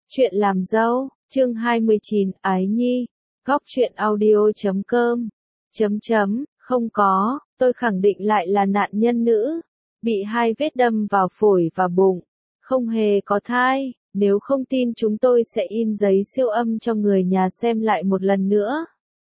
Chuyện làm dâu, chương 29, Ái Nhi, góc truyện audio.com. Không có, tôi khẳng định lại là nạn nhân nữ, bị 2 vết đâm vào phổi và bụng, không hề có thai, nếu không tin chúng tôi sẽ in giấy siêu âm cho người nhà xem lại một lần nữa.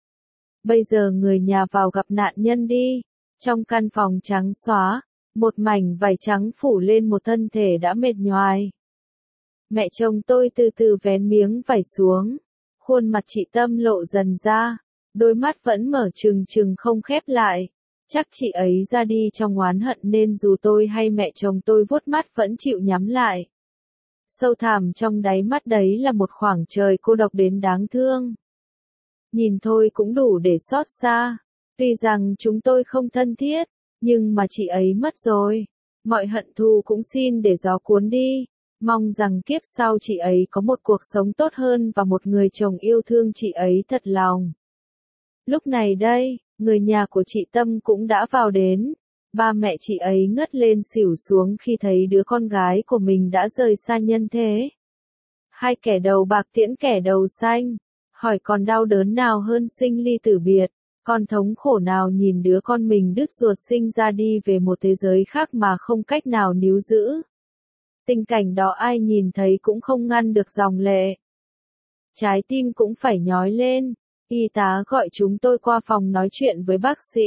Bây giờ người nhà vào gặp nạn nhân đi, trong căn phòng trắng xóa, một mảnh vải trắng phủ lên một thân thể đã mệt nhoài. Mẹ chồng tôi từ từ vén miếng vải xuống, khuôn mặt chị Tâm lộ dần ra, đôi mắt vẫn mở trừng trừng không khép lại. Chắc chị ấy ra đi trong oán hận nên dù tôi hay mẹ chồng tôi vuốt mắt vẫn chịu nhắm lại. Sâu thẳm trong đáy mắt đấy là một khoảng trời cô độc đến đáng thương. Nhìn thôi cũng đủ để xót xa, tuy rằng chúng tôi không thân thiết, nhưng mà chị ấy mất rồi. Mọi hận thù cũng xin để gió cuốn đi. Mong rằng kiếp sau chị ấy có một cuộc sống tốt hơn và một người chồng yêu thương chị ấy thật lòng. Lúc này đây, người nhà của chị Tâm cũng đã vào đến. Ba mẹ chị ấy ngất lên xỉu xuống khi thấy đứa con gái của mình đã rời xa nhân thế. 2 kẻ đầu bạc tiễn kẻ đầu xanh. Hỏi còn đau đớn nào hơn sinh ly tử biệt, còn thống khổ nào nhìn đứa con mình đứt ruột sinh ra đi về một thế giới khác mà không cách nào níu giữ. Tình cảnh đó ai nhìn thấy cũng không ngăn được dòng lệ. Trái tim cũng phải nhói lên, y tá gọi chúng tôi qua phòng nói chuyện với bác sĩ.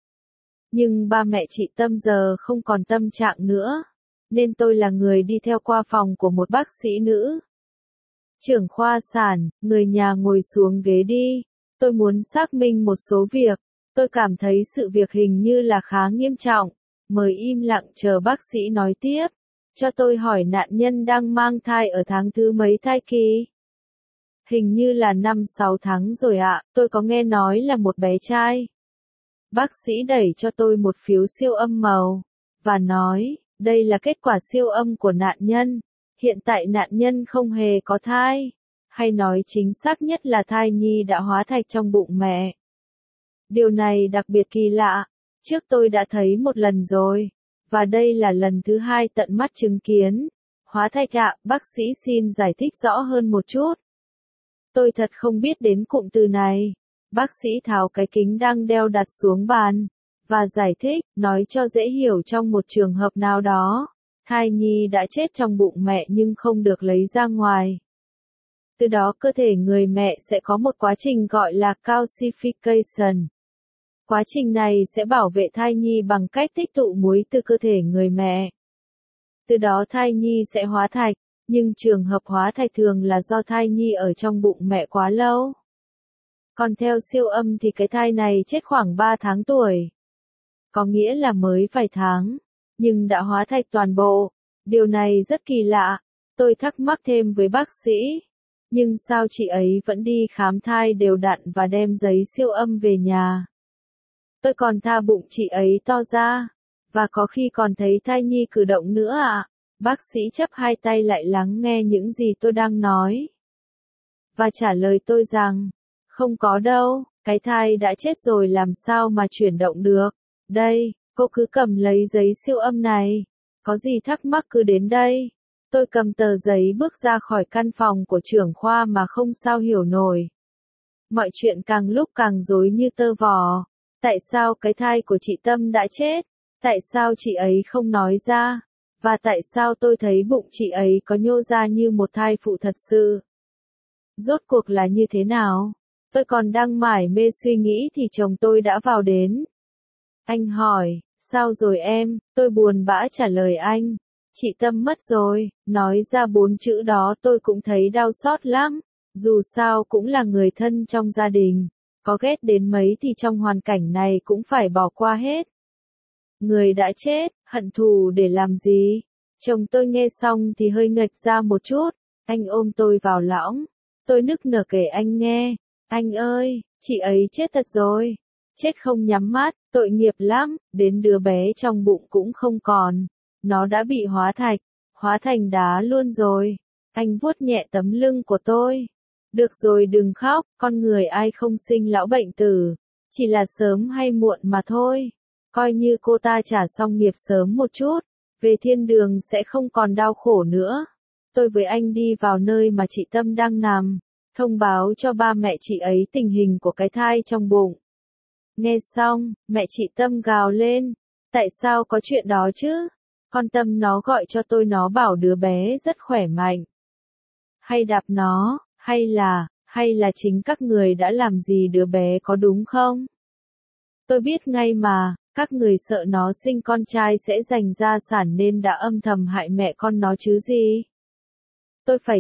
Nhưng ba mẹ chị Tâm giờ không còn tâm trạng nữa, nên tôi là người đi theo qua phòng của một bác sĩ nữ. Trưởng khoa sản, người nhà ngồi xuống ghế đi, tôi muốn xác minh một số việc, tôi cảm thấy sự việc hình như là khá nghiêm trọng, mời im lặng chờ bác sĩ nói tiếp. Cho tôi hỏi nạn nhân đang mang thai ở tháng thứ mấy thai kỳ? Hình như là 5-6 tháng rồi ạ, tôi có nghe nói là một bé trai. Bác sĩ đẩy cho tôi một phiếu siêu âm màu, và nói, đây là kết quả siêu âm của nạn nhân. Hiện tại nạn nhân không hề có thai, hay nói chính xác nhất là thai nhi đã hóa thạch trong bụng mẹ. Điều này đặc biệt kỳ lạ, trước tôi đã thấy một lần rồi. Và đây là lần thứ 2 tận mắt chứng kiến. Hóa thạch ạ, bác sĩ xin giải thích rõ hơn một chút. Tôi thật không biết đến cụm từ này. Bác sĩ tháo cái kính đang đeo đặt xuống bàn, và giải thích, nói cho dễ hiểu trong một trường hợp nào đó. Thai nhi đã chết trong bụng mẹ nhưng không được lấy ra ngoài. Từ đó cơ thể người mẹ sẽ có một quá trình gọi là calcification. Quá trình này sẽ bảo vệ thai nhi bằng cách tích tụ muối từ cơ thể người mẹ. Từ đó thai nhi sẽ hóa thạch, nhưng trường hợp hóa thạch thường là do thai nhi ở trong bụng mẹ quá lâu. Còn theo siêu âm thì cái thai này chết khoảng 3 tháng tuổi. Có nghĩa là mới vài tháng, nhưng đã hóa thạch toàn bộ. Điều này rất kỳ lạ, tôi thắc mắc thêm với bác sĩ. Nhưng sao chị ấy vẫn đi khám thai đều đặn và đem giấy siêu âm về nhà? Tôi còn tha bụng chị ấy to ra, và có khi còn thấy thai nhi cử động nữa ạ. Bác sĩ chắp 2 tay lại lắng nghe những gì tôi đang nói. Và trả lời tôi rằng, không có đâu, cái thai đã chết rồi làm sao mà chuyển động được. Đây, cô cứ cầm lấy giấy siêu âm này. Có gì thắc mắc cứ đến đây. Tôi cầm tờ giấy bước ra khỏi căn phòng của trưởng khoa mà không sao hiểu nổi. Mọi chuyện càng lúc càng rối như tơ vò. Tại sao cái thai của chị Tâm đã chết? Tại sao chị ấy không nói ra? Và tại sao tôi thấy bụng chị ấy có nhô ra như một thai phụ thật sự? Rốt cuộc là như thế nào? Tôi còn đang mải mê suy nghĩ thì chồng tôi đã vào đến. Anh hỏi, sao rồi em? Tôi buồn bã trả lời anh. Chị Tâm mất rồi. Nói ra 4 chữ đó tôi cũng thấy đau xót lắm. Dù sao cũng là người thân trong gia đình. Có ghét đến mấy thì trong hoàn cảnh này cũng phải bỏ qua hết. Người đã chết, hận thù để làm gì? Chồng tôi nghe xong thì hơi nghệch ra một chút. Anh ôm tôi vào lõng. Tôi nức nở kể anh nghe. Anh ơi, chị ấy chết thật rồi. Chết không nhắm mắt, tội nghiệp lắm, đến đứa bé trong bụng cũng không còn. Nó đã bị hóa thạch, hóa thành đá luôn rồi. Anh vuốt nhẹ tấm lưng của tôi. Được rồi đừng khóc, con người ai không sinh lão bệnh tử. Chỉ là sớm hay muộn mà thôi. Coi như cô ta trả xong nghiệp sớm một chút. Về thiên đường sẽ không còn đau khổ nữa. tôi với anh đi vào nơi mà chị Tâm đang nằm, thông báo cho ba mẹ chị ấy tình hình của cái thai trong bụng. Nghe xong, mẹ chị Tâm gào lên, tại sao có chuyện đó chứ? Con Tâm nó gọi cho tôi, nó bảo đứa bé rất khỏe mạnh. Hay đạp nó, hay là chính các người đã làm gì đứa bé có đúng không? Tôi biết ngay mà, các người sợ nó sinh con trai sẽ giành gia sản nên đã âm thầm hại mẹ con nó chứ gì. Tôi phải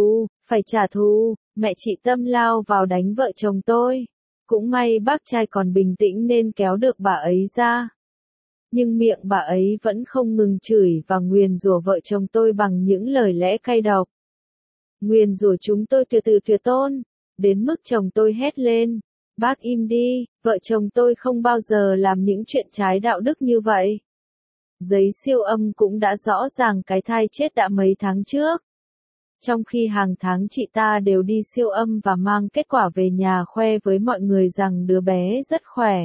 trả thù, mẹ chị Tâm lao vào đánh vợ chồng tôi. Cũng may bác trai còn bình tĩnh nên kéo được bà ấy ra. Nhưng miệng bà ấy vẫn không ngừng chửi và nguyền rủa vợ chồng tôi bằng những lời lẽ cay độc. Nguyền rủa chúng tôi tuyệt tôn, đến mức chồng tôi hét lên, bác im đi, vợ chồng tôi không bao giờ làm những chuyện trái đạo đức như vậy. Giấy siêu âm cũng đã rõ ràng cái thai chết đã mấy tháng trước. Trong khi hàng tháng chị ta đều đi siêu âm và mang kết quả về nhà khoe với mọi người rằng đứa bé rất khỏe.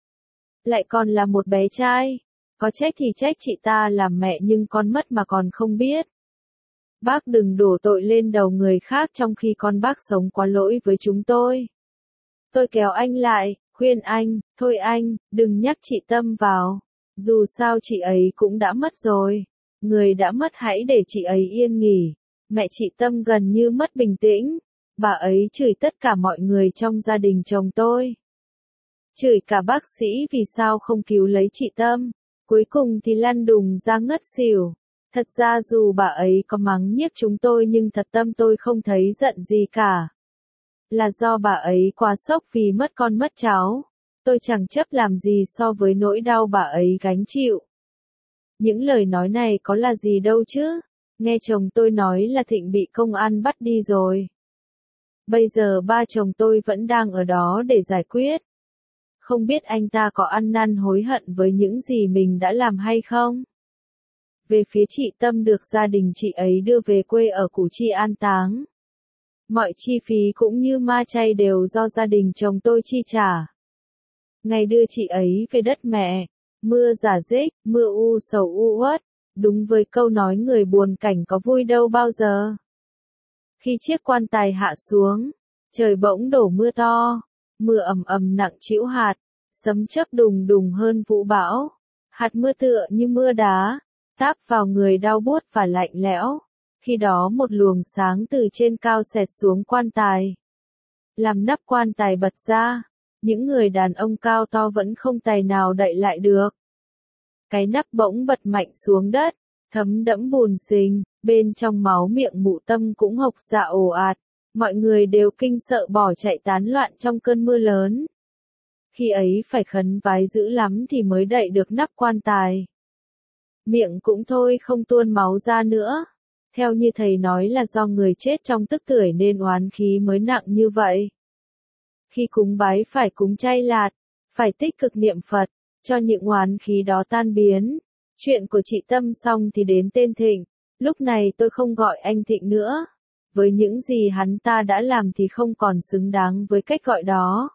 Lại còn là một bé trai. Có trách thì trách chị ta làm mẹ nhưng con mất mà còn không biết. Bác đừng đổ tội lên đầu người khác trong khi con bác sống quá lỗi với chúng tôi. Tôi kéo anh lại, khuyên anh, thôi anh, đừng nhắc chị Tâm vào. Dù sao chị ấy cũng đã mất rồi. Người đã mất hãy để chị ấy yên nghỉ. Mẹ chị Tâm gần như mất bình tĩnh. Bà ấy chửi tất cả mọi người trong gia đình chồng tôi. Chửi cả bác sĩ vì sao không cứu lấy chị Tâm. Cuối cùng thì lăn đùng ra ngất xỉu. Thật ra dù bà ấy có mắng nhiếc chúng tôi nhưng thật tâm tôi không thấy giận gì cả. Là do bà ấy quá sốc vì mất con mất cháu. Tôi chẳng chấp làm gì so với nỗi đau bà ấy gánh chịu. Những lời nói này có là gì đâu chứ. Nghe chồng tôi nói là Thịnh bị công an bắt đi rồi. Bây giờ ba chồng tôi vẫn đang ở đó để giải quyết. Không biết anh ta có ăn năn hối hận với những gì mình đã làm hay không? Về phía chị Tâm được gia đình chị ấy đưa về quê ở Củ Chi an táng. Mọi chi phí cũng như ma chay đều do gia đình chồng tôi chi trả. Ngày đưa chị ấy về đất mẹ, mưa rả rích, mưa u sầu u uất, đúng với câu nói người buồn cảnh có vui đâu bao giờ. Khi chiếc quan tài hạ xuống, trời bỗng đổ mưa to, mưa ầm ầm nặng trĩu hạt, sấm chớp đùng đùng hơn vũ bão. Hạt mưa tựa như mưa đá, táp vào người đau buốt và lạnh lẽo. Khi đó một luồng sáng từ trên cao xẹt xuống quan tài, làm nắp quan tài bật ra. Những người đàn ông cao to vẫn không tài nào đậy lại được. Cái nắp bỗng bật mạnh xuống đất, thấm đẫm bùn xình, bên trong máu miệng Mụ Tâm cũng hộc dạ ồ ạt. Mọi người đều kinh sợ bỏ chạy tán loạn trong cơn mưa lớn. Khi ấy phải khấn vái dữ lắm thì mới đậy được nắp quan tài. Miệng cũng thôi không tuôn máu ra nữa. Theo như thầy nói là do người chết trong tức tưởi nên oán khí mới nặng như vậy. Khi cúng bái phải cúng chay lạt, phải tích cực niệm Phật, cho những oán khí đó tan biến. Chuyện của chị Tâm xong thì đến tên Thịnh. Lúc này tôi không gọi anh Thịnh nữa. Với những gì hắn ta đã làm thì không còn xứng đáng với cách gọi đó.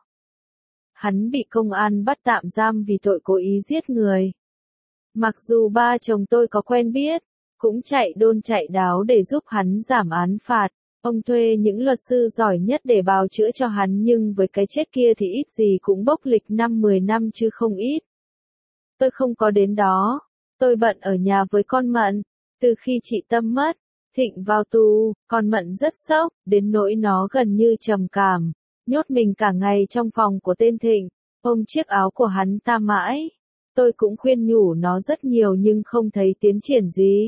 Hắn bị công an bắt tạm giam vì tội cố ý giết người. Mặc dù ba chồng tôi có quen biết, cũng chạy đôn chạy đáo để giúp hắn giảm án phạt. Ông thuê những luật sư giỏi nhất để bào chữa cho hắn nhưng với cái chết kia thì ít gì cũng bốc lịch 5-10 năm chứ không ít. Tôi không có đến đó. Tôi bận ở nhà với con Mận. Từ khi chị Tâm mất, Thịnh vào tù, con Mận rất sốc, đến nỗi nó gần như trầm cảm. Nhốt mình cả ngày trong phòng của tên Thịnh, ôm chiếc áo của hắn ta mãi. Tôi cũng khuyên nhủ nó rất nhiều nhưng không thấy tiến triển gì.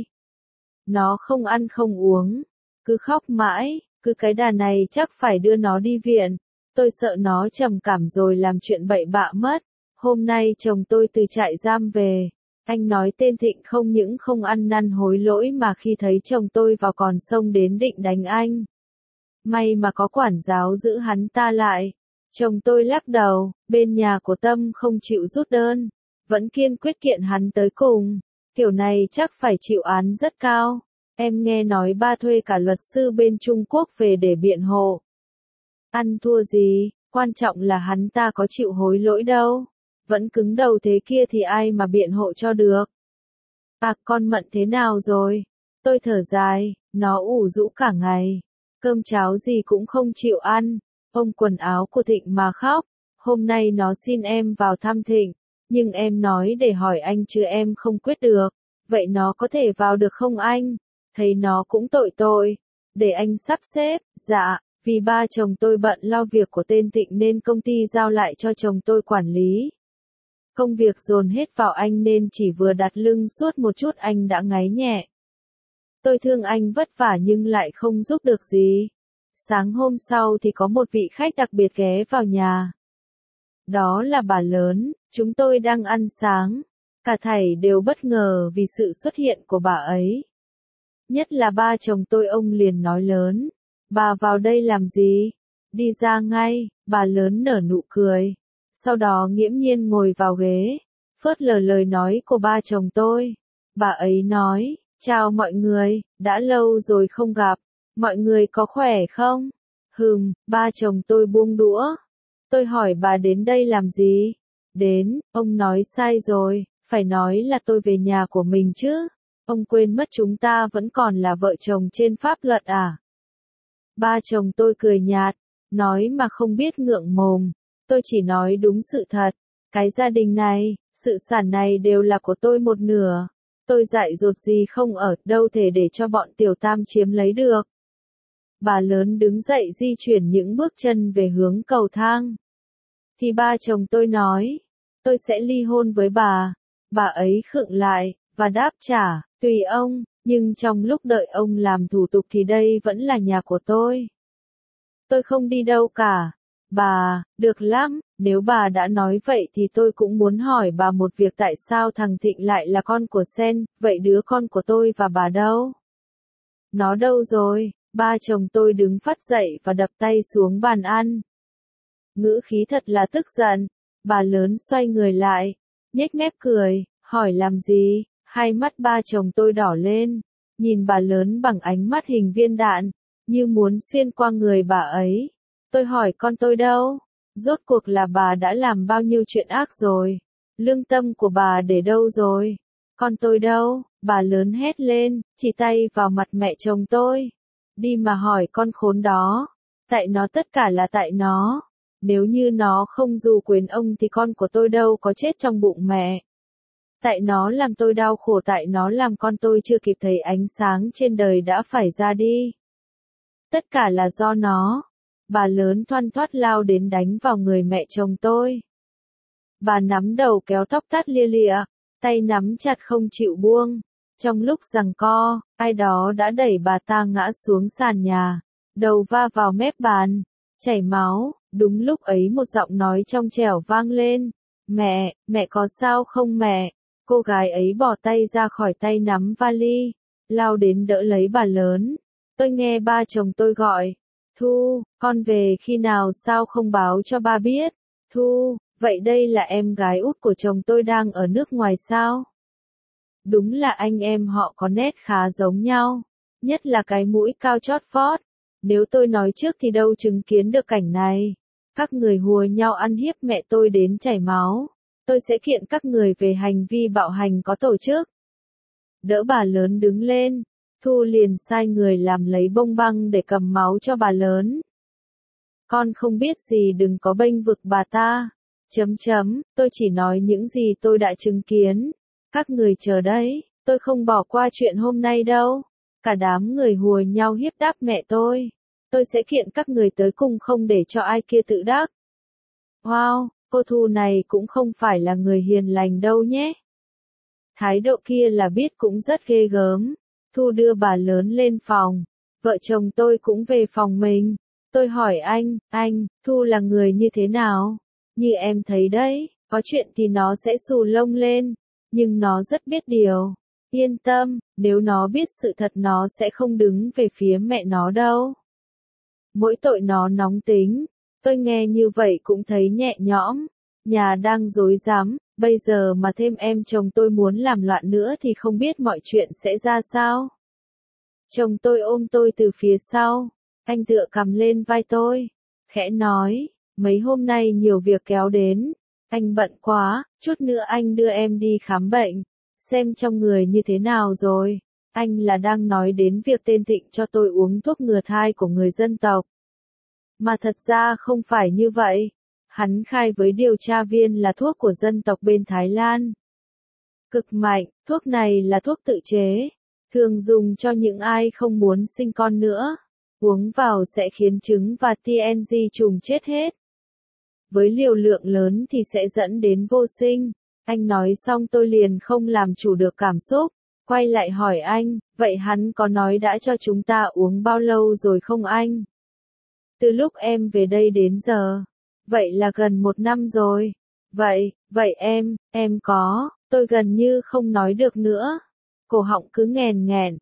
Nó không ăn không uống, cứ khóc mãi, cứ cái đà này chắc phải đưa nó đi viện. Tôi sợ nó trầm cảm rồi làm chuyện bậy bạ mất. Hôm nay chồng tôi từ trại giam về. Anh nói tên Thịnh không những không ăn năn hối lỗi mà khi thấy chồng tôi vào còn xông đến định đánh anh. May mà có quản giáo giữ hắn ta lại. Chồng tôi lắc đầu, bên nhà của Tâm không chịu rút đơn. Vẫn kiên quyết kiện hắn tới cùng. Kiểu này chắc phải chịu án rất cao. Em nghe nói ba thuê cả luật sư bên Trung Quốc về để biện hộ. Ăn thua gì, quan trọng là hắn ta có chịu hối lỗi đâu. Vẫn cứng đầu thế kia thì ai mà biện hộ cho được. À, con Mận thế nào rồi? Tôi thở dài, Nó ủ rũ cả ngày, cơm cháo gì cũng không chịu ăn, ôm quần áo của Thịnh mà khóc. Hôm nay nó xin em vào thăm Thịnh, nhưng em nói để hỏi anh chứ em không quyết được. Vậy nó có thể vào được không anh? Thấy nó cũng tội tội. Để anh sắp xếp. Dạ, vì ba chồng tôi bận lo việc của tên Thịnh nên công ty giao lại cho chồng tôi quản lý. Công việc dồn hết vào anh nên chỉ vừa đặt lưng suốt một chút anh đã ngáy nhẹ. Tôi thương anh vất vả nhưng lại không giúp được gì. Sáng hôm sau thì có một vị khách đặc biệt ghé vào nhà. Đó là bà lớn, chúng tôi đang ăn sáng. Cả thảy đều bất ngờ vì sự xuất hiện của bà ấy. Nhất là ba chồng tôi, ông liền nói lớn. Bà vào đây làm gì? Đi ra ngay, bà lớn nở nụ cười. Sau đó nghiễm nhiên ngồi vào ghế, phớt lờ lời nói của ba chồng tôi. Bà ấy nói, chào mọi người, đã lâu rồi không gặp, mọi người có khỏe không? Ba chồng tôi buông đũa. Tôi hỏi bà đến đây làm gì? Đến, ông nói sai rồi, phải nói là tôi về nhà của mình chứ. Ông quên mất chúng ta vẫn còn là vợ chồng trên pháp luật à? Ba chồng tôi cười nhạt, nói mà không biết ngượng mồm. Tôi chỉ nói đúng sự thật. Cái gia đình này, sự sản này đều là của tôi một nửa. Tôi dại dột gì không ở đâu thể để cho bọn tiểu tam chiếm lấy được. Bà lớn đứng dậy di chuyển những bước chân về hướng cầu thang. Thì ba chồng tôi nói, tôi sẽ ly hôn với bà. Bà ấy khựng lại, và đáp trả, tùy ông, nhưng trong lúc đợi ông làm thủ tục thì đây vẫn là nhà của tôi. Tôi không đi đâu cả. Bà, được lắm, nếu bà đã nói vậy thì tôi cũng muốn hỏi bà một việc, tại sao thằng Thịnh lại là con của Sen, vậy đứa con của tôi và bà đâu? Nó đâu rồi? Ba chồng tôi đứng phắt dậy và đập tay xuống bàn ăn. Ngữ khí thật là tức giận. Bà lớn xoay người lại, nhếch mép cười, hỏi làm gì? Hai mắt ba chồng tôi đỏ lên, nhìn bà lớn bằng ánh mắt hình viên đạn, như muốn xuyên qua người bà ấy. Tôi hỏi con tôi đâu? Rốt cuộc là bà đã làm bao nhiêu chuyện ác rồi? Lương tâm của bà để đâu rồi? Con tôi đâu? Bà lớn hét lên, chỉ tay vào mặt mẹ chồng tôi. Đi mà hỏi con khốn đó. Tại nó, tất cả là tại nó. Nếu như nó không dù quyền ông thì con của tôi đâu có chết trong bụng mẹ. Tại nó làm tôi đau khổ, tại nó làm con tôi chưa kịp thấy ánh sáng trên đời đã phải ra đi. Tất cả là do nó. Bà lớn thoăn thoắt lao đến đánh vào người mẹ chồng tôi. Bà nắm đầu kéo tóc tát lia lịa, tay nắm chặt không chịu buông. Trong lúc giằng co, ai đó đã đẩy bà ta ngã xuống sàn nhà, đầu va vào mép bàn, chảy máu. Đúng lúc ấy một giọng nói trong trẻo vang lên. Mẹ có sao không mẹ? Cô gái ấy bỏ tay ra khỏi tay nắm vali, lao đến đỡ lấy bà lớn. Tôi nghe ba chồng tôi gọi. Thu, con về khi nào sao không báo cho ba biết? Thu, vậy đây là em gái út của chồng tôi đang ở nước ngoài sao? Đúng là anh em họ có nét khá giống nhau, nhất là cái mũi cao chót vót. Nếu tôi nói trước thì đâu chứng kiến được cảnh này. Các người hùa nhau ăn hiếp mẹ tôi đến chảy máu. Tôi sẽ kiện các người về hành vi bạo hành có tổ chức. Đỡ bà lớn đứng lên, Thu liền sai người làm lấy bông băng để cầm máu cho bà lớn. Con không biết gì đừng có bênh vực bà ta. Tôi chỉ nói những gì tôi đã chứng kiến. Các người chờ đấy, tôi không bỏ qua chuyện hôm nay đâu. Cả đám người hùa nhau hiếp đáp mẹ tôi. Tôi sẽ kiện các người tới cùng không để cho ai kia tự đắc. Wow, cô Thu này cũng không phải là người hiền lành đâu nhé. Thái độ kia là biết cũng rất ghê gớm. Thu đưa bà lớn lên phòng. Vợ chồng tôi cũng về phòng mình. Tôi hỏi anh, Thu là người như thế nào? Như em thấy đấy, có chuyện thì nó sẽ xù lông lên. Nhưng nó rất biết điều. Yên tâm, nếu nó biết sự thật nó sẽ không đứng về phía mẹ nó đâu. Mỗi tội nó nóng tính. Tôi nghe như vậy cũng thấy nhẹ nhõm. Nhà đang rối rắm, bây giờ mà thêm em chồng tôi muốn làm loạn nữa thì không biết mọi chuyện sẽ ra sao. Chồng tôi ôm tôi từ phía sau. Anh tựa cằm lên vai tôi. Khẽ nói, mấy hôm nay nhiều việc kéo đến. Anh bận quá, chút nữa anh đưa em đi khám bệnh. Xem trong người như thế nào rồi. anh là đang nói đến việc tên Thịnh cho tôi uống thuốc ngừa thai của người dân tộc. Mà thật ra không phải như vậy. Hắn khai với điều tra viên là thuốc của dân tộc bên Thái Lan. Cực mạnh, thuốc này là thuốc tự chế, thường dùng cho những ai không muốn sinh con nữa. Uống vào sẽ khiến trứng và TNG trùng chết hết. Với liều lượng lớn thì sẽ dẫn đến vô sinh. Anh nói xong tôi liền không làm chủ được cảm xúc. Quay lại hỏi anh, vậy hắn có nói đã cho chúng ta uống bao lâu rồi không anh? Từ lúc em về đây đến giờ. Vậy là gần 1 năm rồi. Vậy em có, tôi gần như không nói được nữa. Cổ họng cứ nghèn nghẹn.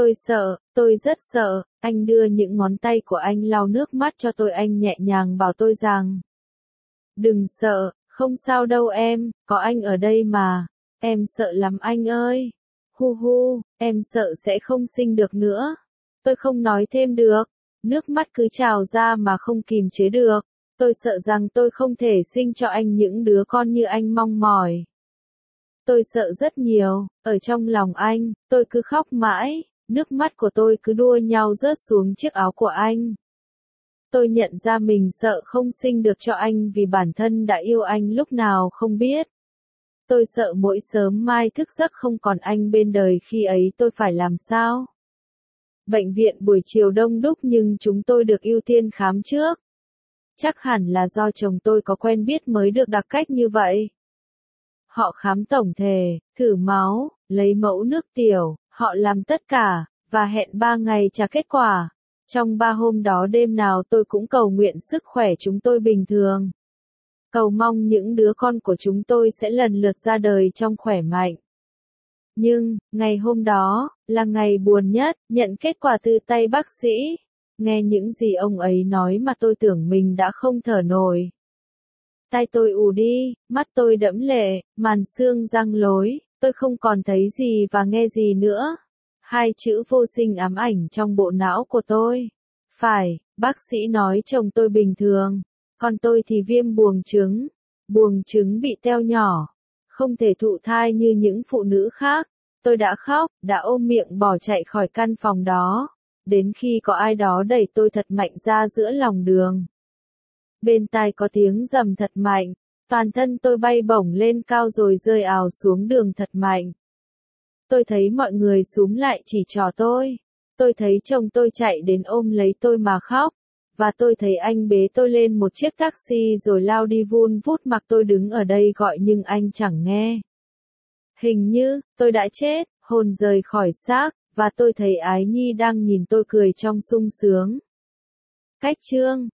Tôi rất sợ, anh đưa những ngón tay của anh lau nước mắt cho tôi, anh nhẹ nhàng bảo tôi rằng. Đừng sợ, không sao đâu em, có anh ở đây mà. Em sợ lắm anh ơi. Hu, em sợ sẽ không sinh được nữa. Tôi không nói thêm được. Nước mắt cứ trào ra mà không kìm chế được. Tôi sợ rằng tôi không thể sinh cho anh những đứa con như anh mong mỏi. Tôi sợ rất nhiều, ở trong lòng anh, tôi cứ khóc mãi, nước mắt của tôi cứ đua nhau rớt xuống chiếc áo của anh. Tôi nhận ra mình sợ không sinh được cho anh vì bản thân đã yêu anh lúc nào không biết. Tôi sợ mỗi sớm mai thức giấc không còn anh bên đời, khi ấy tôi phải làm sao? Bệnh viện buổi chiều đông đúc nhưng chúng tôi được ưu tiên khám trước. Chắc hẳn là do chồng tôi có quen biết mới được đặc cách như vậy. Họ khám tổng thể, thử máu, lấy mẫu nước tiểu, họ làm tất cả, và hẹn 3 ngày trả kết quả. Trong 3 hôm đó đêm nào tôi cũng cầu nguyện sức khỏe chúng tôi bình thường. Cầu mong những đứa con của chúng tôi sẽ lần lượt ra đời trong khỏe mạnh. Nhưng, ngày hôm đó, là ngày buồn nhất, nhận kết quả từ tay bác sĩ. Nghe những gì ông ấy nói mà tôi tưởng mình đã không thở nổi. Tai tôi ù đi, mắt tôi đẫm lệ, màn xương răng lối, tôi không còn thấy gì và nghe gì nữa. 2 chữ vô sinh ám ảnh trong bộ não của tôi. Phải, bác sĩ nói chồng tôi bình thường, còn tôi thì viêm buồng trứng bị teo nhỏ, không thể thụ thai như những phụ nữ khác. Tôi đã khóc, đã ôm miệng bỏ chạy khỏi căn phòng đó, đến khi có ai đó đẩy tôi thật mạnh ra giữa lòng đường. Bên tai có tiếng rầm thật mạnh, toàn thân tôi bay bổng lên cao rồi rơi ào xuống đường thật mạnh. Tôi thấy mọi người xúm lại chỉ trỏ tôi. Tôi thấy chồng tôi chạy đến ôm lấy tôi mà khóc. Và tôi thấy anh bế tôi lên một chiếc taxi rồi lao đi vun vút, mặc tôi đứng ở đây gọi nhưng anh chẳng nghe. Hình như, tôi đã chết, hồn rời khỏi xác, và tôi thấy Ái Nhi đang nhìn tôi cười trong sung sướng. Cách chương